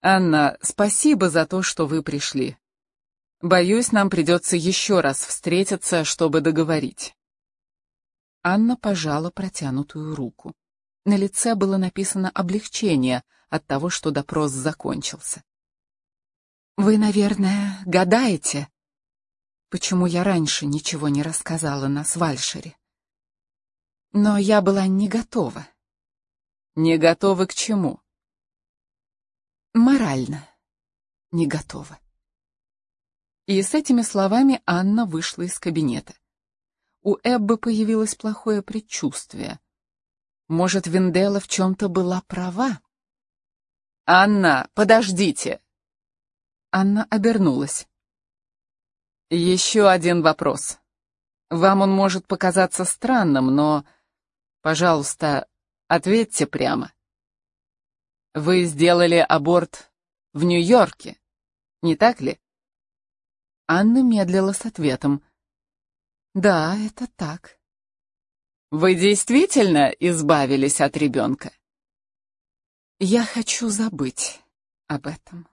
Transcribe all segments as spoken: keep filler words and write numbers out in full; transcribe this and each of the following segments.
Анна, спасибо за то, что вы пришли. Боюсь, нам придется еще раз встретиться, чтобы договорить. Анна пожала протянутую руку. На лице было написано облегчение от того, что допрос закончился. «Вы, наверное, гадаете, почему я раньше ничего не рассказала на Свальшере? Но я была не готова». «Не готова к чему?» «Морально не готова». И с этими словами Анна вышла из кабинета. У Эббы появилось плохое предчувствие. Может, Венделла в чем-то была права? «Анна, подождите!» Анна обернулась. «Еще один вопрос. Вам он может показаться странным, но, пожалуйста, ответьте прямо. Вы сделали аборт в Нью-Йорке, не так ли?» Анна медлила с ответом. «Да, это так». «Вы действительно избавились от ребенка?» «Я хочу забыть об этом».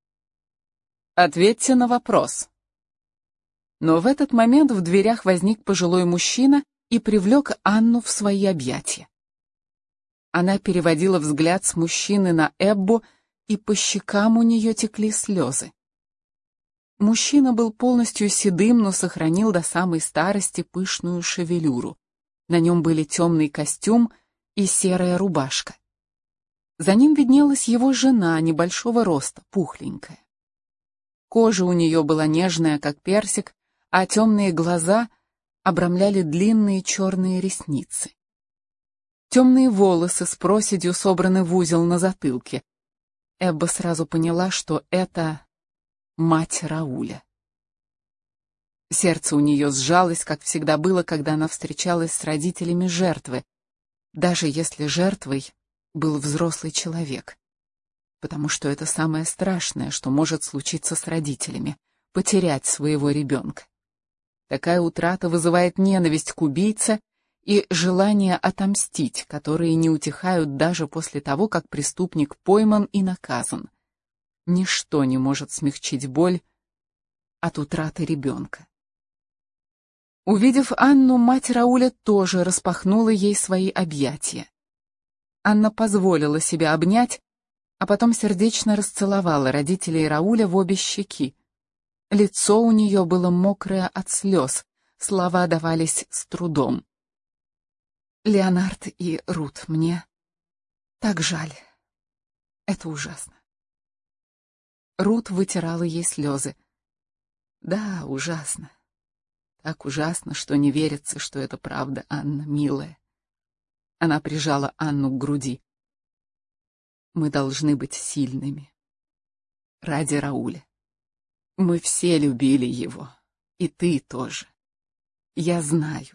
«Ответьте на вопрос». Но в этот момент в дверях возник пожилой мужчина и привлек Анну в свои объятия. Она переводила взгляд с мужчины на Эббу, и по щекам у нее текли слезы. Мужчина был полностью седым, но сохранил до самой старости пышную шевелюру. На нем были темный костюм и серая рубашка. За ним виднелась его жена, небольшого роста, пухленькая. Кожа у нее была нежная, как персик, а темные глаза обрамляли длинные черные ресницы. Темные волосы с проседью собраны в узел на затылке. Эбба сразу поняла, что это мать Рауля. Сердце у нее сжалось, как всегда было, когда она встречалась с родителями жертвы, даже если жертвой был взрослый человек. Потому что это самое страшное, что может случиться с родителями — потерять своего ребенка. Такая утрата вызывает ненависть к убийце и желание отомстить, которые не утихают даже после того, как преступник пойман и наказан. Ничто не может смягчить боль от утраты ребенка. Увидев Анну, мать Рауля тоже распахнула ей свои объятия. Анна позволила себя обнять, а потом сердечно расцеловала родителей Рауля в обе щеки. Лицо у нее было мокрое от слез, слова давались с трудом. «Леонард и Рут, мне так жаль. Это ужасно». Рут вытирала ей слезы. «Да, ужасно. Так ужасно, что не верится, что это правда, Анна, милая». Она прижала Анну к груди. «Мы должны быть сильными. Ради Рауля. Мы все любили его. И ты тоже. Я знаю.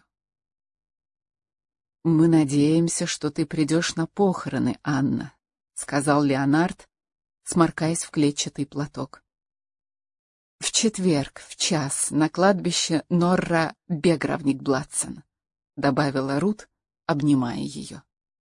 Мы надеемся, что ты придешь на похороны, Анна», — сказал Леонард, сморкаясь в клетчатый платок. «В четверг, в час, на кладбище Норра Бегравник-Бладсен», — добавила Рут, обнимая ее.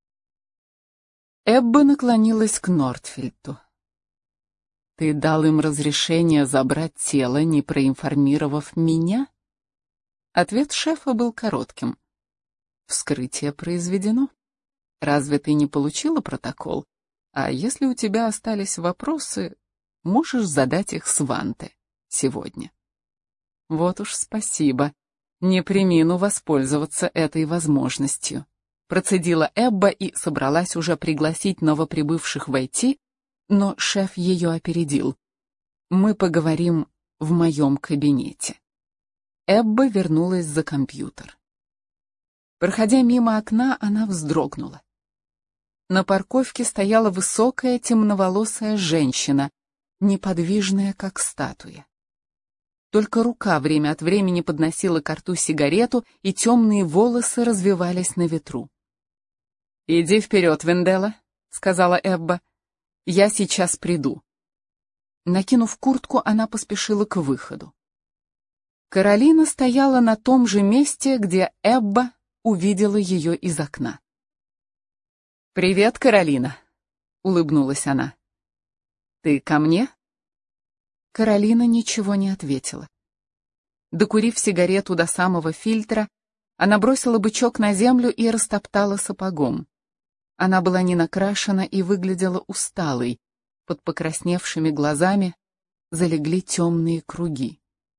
Эбба наклонилась к Нортфельту. «Ты дал им разрешение забрать тело, не проинформировав меня?» Ответ шефа был коротким. «Вскрытие произведено. Разве ты не получила протокол? А если у тебя остались вопросы, можешь задать их Сванте сегодня». «Вот уж спасибо. Не премину воспользоваться этой возможностью», — процедила Эбба и собралась уже пригласить новоприбывших войти, но шеф ее опередил. «Мы поговорим в моем кабинете». Эбба вернулась за компьютер. Проходя мимо окна, она вздрогнула. На парковке стояла высокая темноволосая женщина, неподвижная, как статуя. Только рука время от времени подносила ко рту сигарету, и темные волосы развивались на ветру. «Иди вперед, Венделла», — сказала Эбба. «Я сейчас приду». Накинув куртку, она поспешила к выходу. Каролина стояла на том же месте, где Эбба увидела ее из окна. «Привет, Каролина», — улыбнулась она. «Ты ко мне?» Каролина ничего не ответила. Докурив сигарету до самого фильтра, она бросила бычок на землю и растоптала сапогом. Она была не накрашена и выглядела усталой. Под покрасневшими глазами залегли темные круги.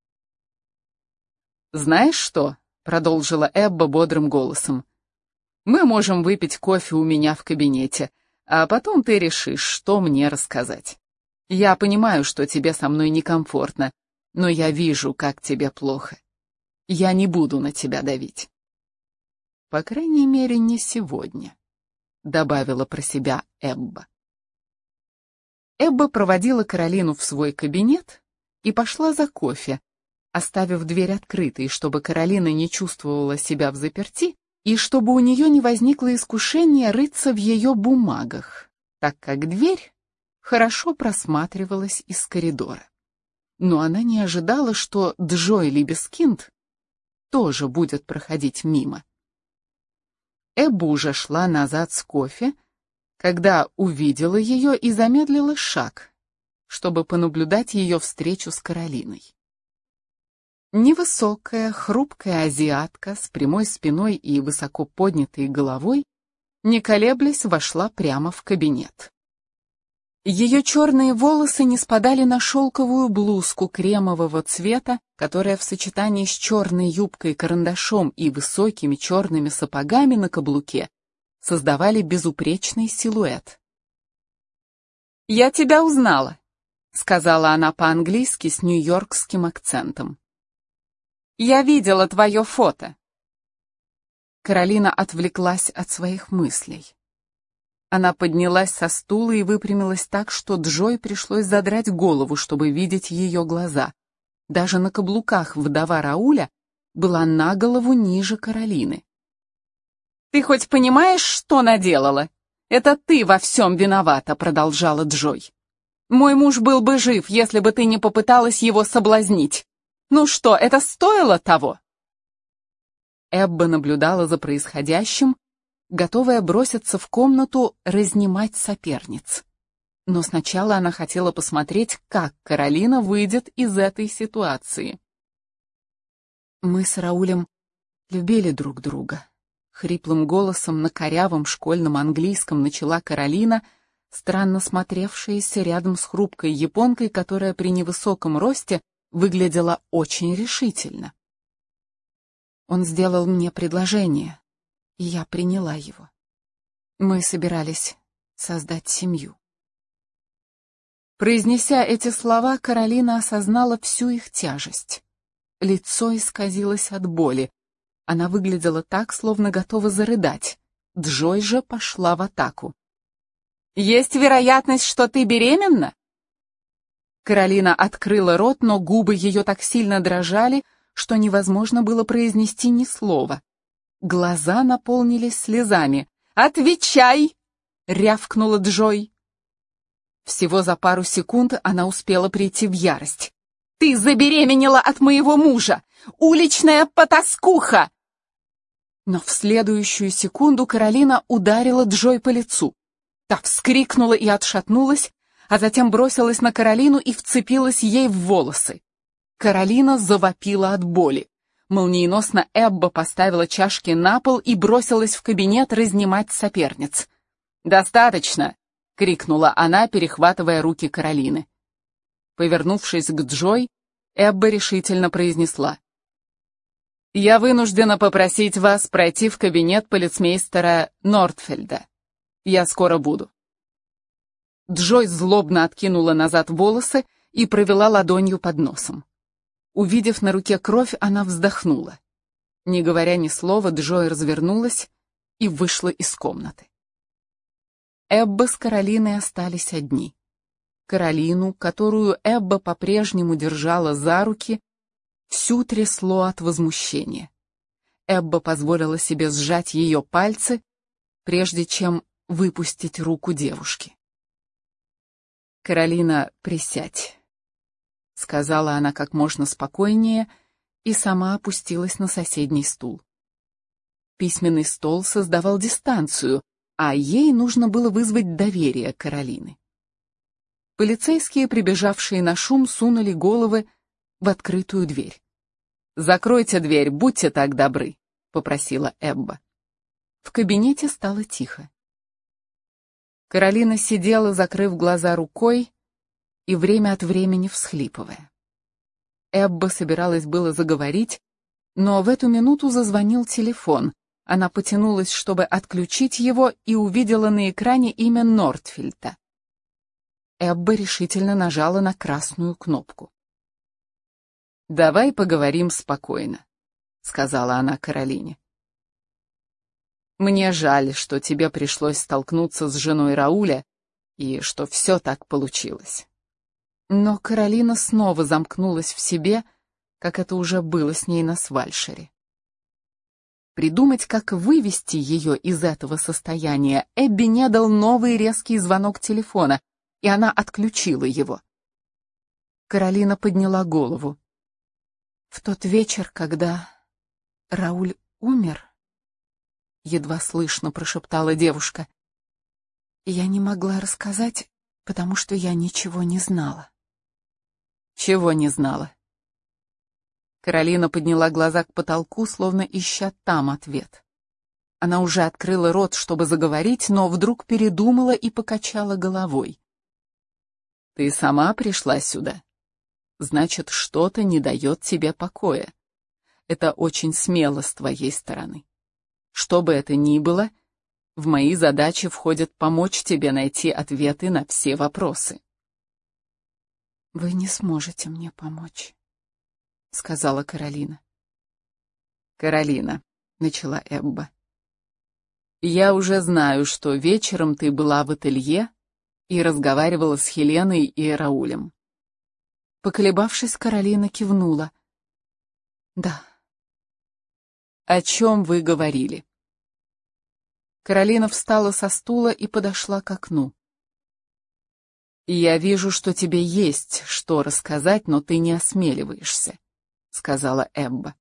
«Знаешь что?» — продолжила Эбба бодрым голосом. «Мы можем выпить кофе у меня в кабинете, а потом ты решишь, что мне рассказать. Я понимаю, что тебе со мной некомфортно, но я вижу, как тебе плохо. Я не буду на тебя давить». «По крайней мере, не сегодня», — добавила про себя Эбба. Эбба проводила Каролину в свой кабинет и пошла за кофе, оставив дверь открытой, чтобы Каролина не чувствовала себя взаперти и чтобы у нее не возникло искушения рыться в ее бумагах, так как дверь хорошо просматривалась из коридора. Но она не ожидала, что Джой Либескинд тоже будет проходить мимо. Эбба уже шла назад с кофе, когда увидела ее и замедлила шаг, чтобы понаблюдать ее встречу с Каролиной. Невысокая, хрупкая азиатка с прямой спиной и высоко поднятой головой, не колеблясь, вошла прямо в кабинет. Ее черные волосы не спадали на шелковую блузку кремового цвета, которая в сочетании с черной юбкой-карандашом и высокими черными сапогами на каблуке создавали безупречный силуэт. «Я тебя узнала», — сказала она по-английски с нью-йоркским акцентом. «Я видела твое фото». Каролина отвлеклась от своих мыслей. Она поднялась со стула и выпрямилась так, что Джой пришлось задрать голову, чтобы видеть ее глаза. Даже на каблуках вдова Рауля была на голову ниже Каролины. «Ты хоть понимаешь, что наделала? Это ты во всем виновата», — продолжала Джой. «Мой муж был бы жив, если бы ты не попыталась его соблазнить. Ну что, это стоило того?» Эбба наблюдала за происходящим, готовая броситься в комнату разнимать соперниц. Но сначала она хотела посмотреть, как Каролина выйдет из этой ситуации. «Мы с Раулем любили друг друга», — хриплым голосом на корявом школьном английском начала Каролина, странно смотревшаяся рядом с хрупкой японкой, которая при невысоком росте выглядела очень решительно. «Он сделал мне предложение, и я приняла его. Мы собирались создать семью». Произнеся эти слова, Каролина осознала всю их тяжесть. Лицо исказилось от боли. Она выглядела так, словно готова зарыдать. Джой же пошла в атаку. «Есть вероятность, что ты беременна?» Каролина открыла рот, но губы ее так сильно дрожали, что невозможно было произнести ни слова. Глаза наполнились слезами. «Отвечай!» — рявкнула Джой. Всего за пару секунд она успела прийти в ярость. «Ты забеременела от моего мужа! Уличная потаскуха!» Но в следующую секунду Каролина ударила Джой по лицу. Та вскрикнула и отшатнулась, а затем бросилась на Каролину и вцепилась ей в волосы. Каролина завопила от боли. Молниеносно Эбба поставила чашки на пол и бросилась в кабинет разнимать соперниц. «Достаточно!» — крикнула она, перехватывая руки Каролины. Повернувшись к Джой, Эбба решительно произнесла: «Я вынуждена попросить вас пройти в кабинет полицмейстера Нортфельда. Я скоро буду». Джой злобно откинула назад волосы и провела ладонью под носом. Увидев на руке кровь, она вздохнула. Не говоря ни слова, Джой развернулась и вышла из комнаты. Эбба с Каролиной остались одни. Каролину, которую Эбба по-прежнему держала за руки, всю трясло от возмущения. Эбба позволила себе сжать ее пальцы, прежде чем выпустить руку девушки. «Каролина, присядь», — сказала она как можно спокойнее и сама опустилась на соседний стул. Письменный стол создавал дистанцию, а ей нужно было вызвать доверие Каролины. Полицейские, прибежавшие на шум, сунули головы в открытую дверь. «Закройте дверь, будьте так добры», — попросила Эбба. В кабинете стало тихо. Каролина сидела, закрыв глаза рукой и время от времени всхлипывая. Эбба собиралась было заговорить, но в эту минуту зазвонил телефон. Она потянулась, чтобы отключить его, и увидела на экране имя Нортфильда. Эбба решительно нажала на красную кнопку. «Давай поговорим спокойно», — сказала она Каролине. «Мне жаль, что тебе пришлось столкнуться с женой Рауля, и что все так получилось». Но Каролина снова замкнулась в себе, как это уже было с ней на Свальшере. Придумать, как вывести ее из этого состояния, Эбби не дал новый резкий звонок телефона, и она отключила его. Каролина подняла голову. «В тот вечер, когда Рауль умер», — едва слышно прошептала девушка, — «я не могла рассказать, потому что я ничего не знала». «Чего не знала?» Каролина подняла глаза к потолку, словно ища там ответ. Она уже открыла рот, чтобы заговорить, но вдруг передумала и покачала головой. «Ты сама пришла сюда? Значит, что-то не дает тебе покоя. Это очень смело с твоей стороны. Что бы это ни было, в мои задачи входит помочь тебе найти ответы на все вопросы». «Вы не сможете мне помочь», — сказала Каролина. «Каролина», — начала Эбба, — «я уже знаю, что вечером ты была в ателье и разговаривала с Хеленой и Раулем». Поколебавшись, Каролина кивнула. «Да». «О чем вы говорили?» Каролина встала со стула и подошла к окну. «Я вижу, что тебе есть что рассказать, но ты не осмеливаешься», — сказала Эбба.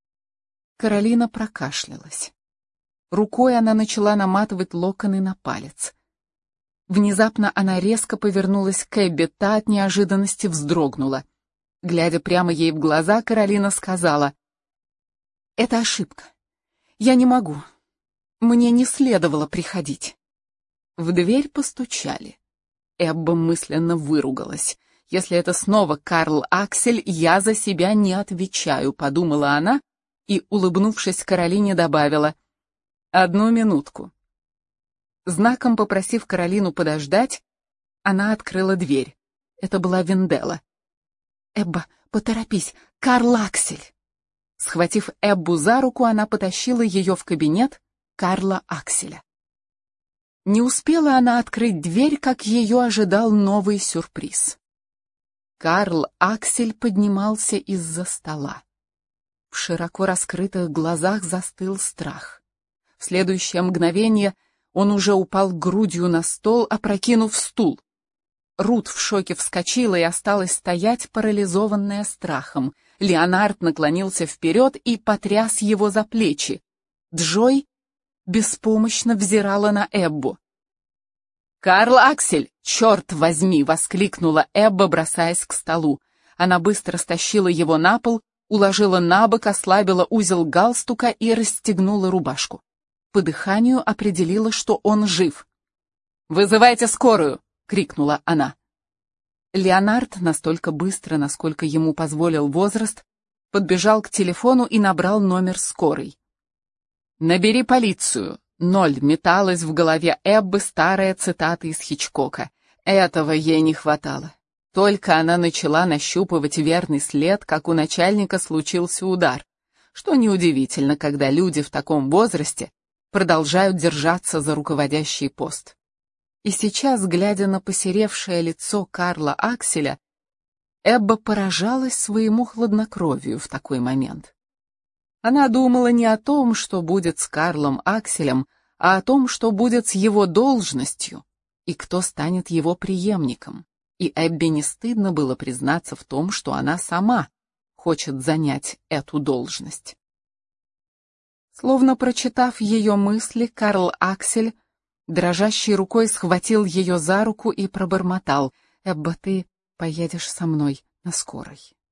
Каролина прокашлялась. Рукой она начала наматывать локоны на палец. Внезапно она резко повернулась к Эбби, та от неожиданности вздрогнула. Глядя прямо ей в глаза, Каролина сказала: «Это ошибка. Я не могу. Мне не следовало приходить». В дверь постучали. Эбба мысленно выругалась. «Если это снова Карл Аксель, я за себя не отвечаю», — подумала она и, улыбнувшись Каролине, добавила: «Одну минутку». Знаком попросив Каролину подождать, она открыла дверь. Это была Венделла. «Эбба, поторопись, Карл Аксель!» Схватив Эббу за руку, она потащила ее в кабинет Карла Акселя. Не успела она открыть дверь, как ее ожидал новый сюрприз. Карл Аксель поднимался из-за стола. В широко раскрытых глазах застыл страх. В следующее мгновение он уже упал грудью на стол, опрокинув стул. Рут в шоке вскочила и осталась стоять, парализованная страхом. Леонард наклонился вперед и потряс его за плечи. Джой беспомощно взирала на Эббу. «Карл Аксель, черт возьми!» — воскликнула Эбба, бросаясь к столу. Она быстро стащила его на пол, уложила на бок, ослабила узел галстука и расстегнула рубашку. По дыханию определила, что он жив. «Вызывайте скорую!» — крикнула она. Леонард, настолько быстро, насколько ему позволил возраст, подбежал к телефону и набрал номер скорой. «Набери полицию!» Ноль металась в голове Эббы старая цитата из Хичкока. Этого ей не хватало. Только она начала нащупывать верный след, как у начальника случился удар. Что неудивительно, когда люди в таком возрасте продолжают держаться за руководящий пост. И сейчас, глядя на посеревшее лицо Карла Акселя, Эбба поражалась своему хладнокровию в такой момент. Она думала не о том, что будет с Карлом Акселем, а о том, что будет с его должностью и кто станет его преемником. И Эбби не стыдно было признаться в том, что она сама хочет занять эту должность. Словно прочитав ее мысли, Карл Аксель дрожащей рукой схватил ее за руку и пробормотал: Эбба, ты поедешь со мной на скорой.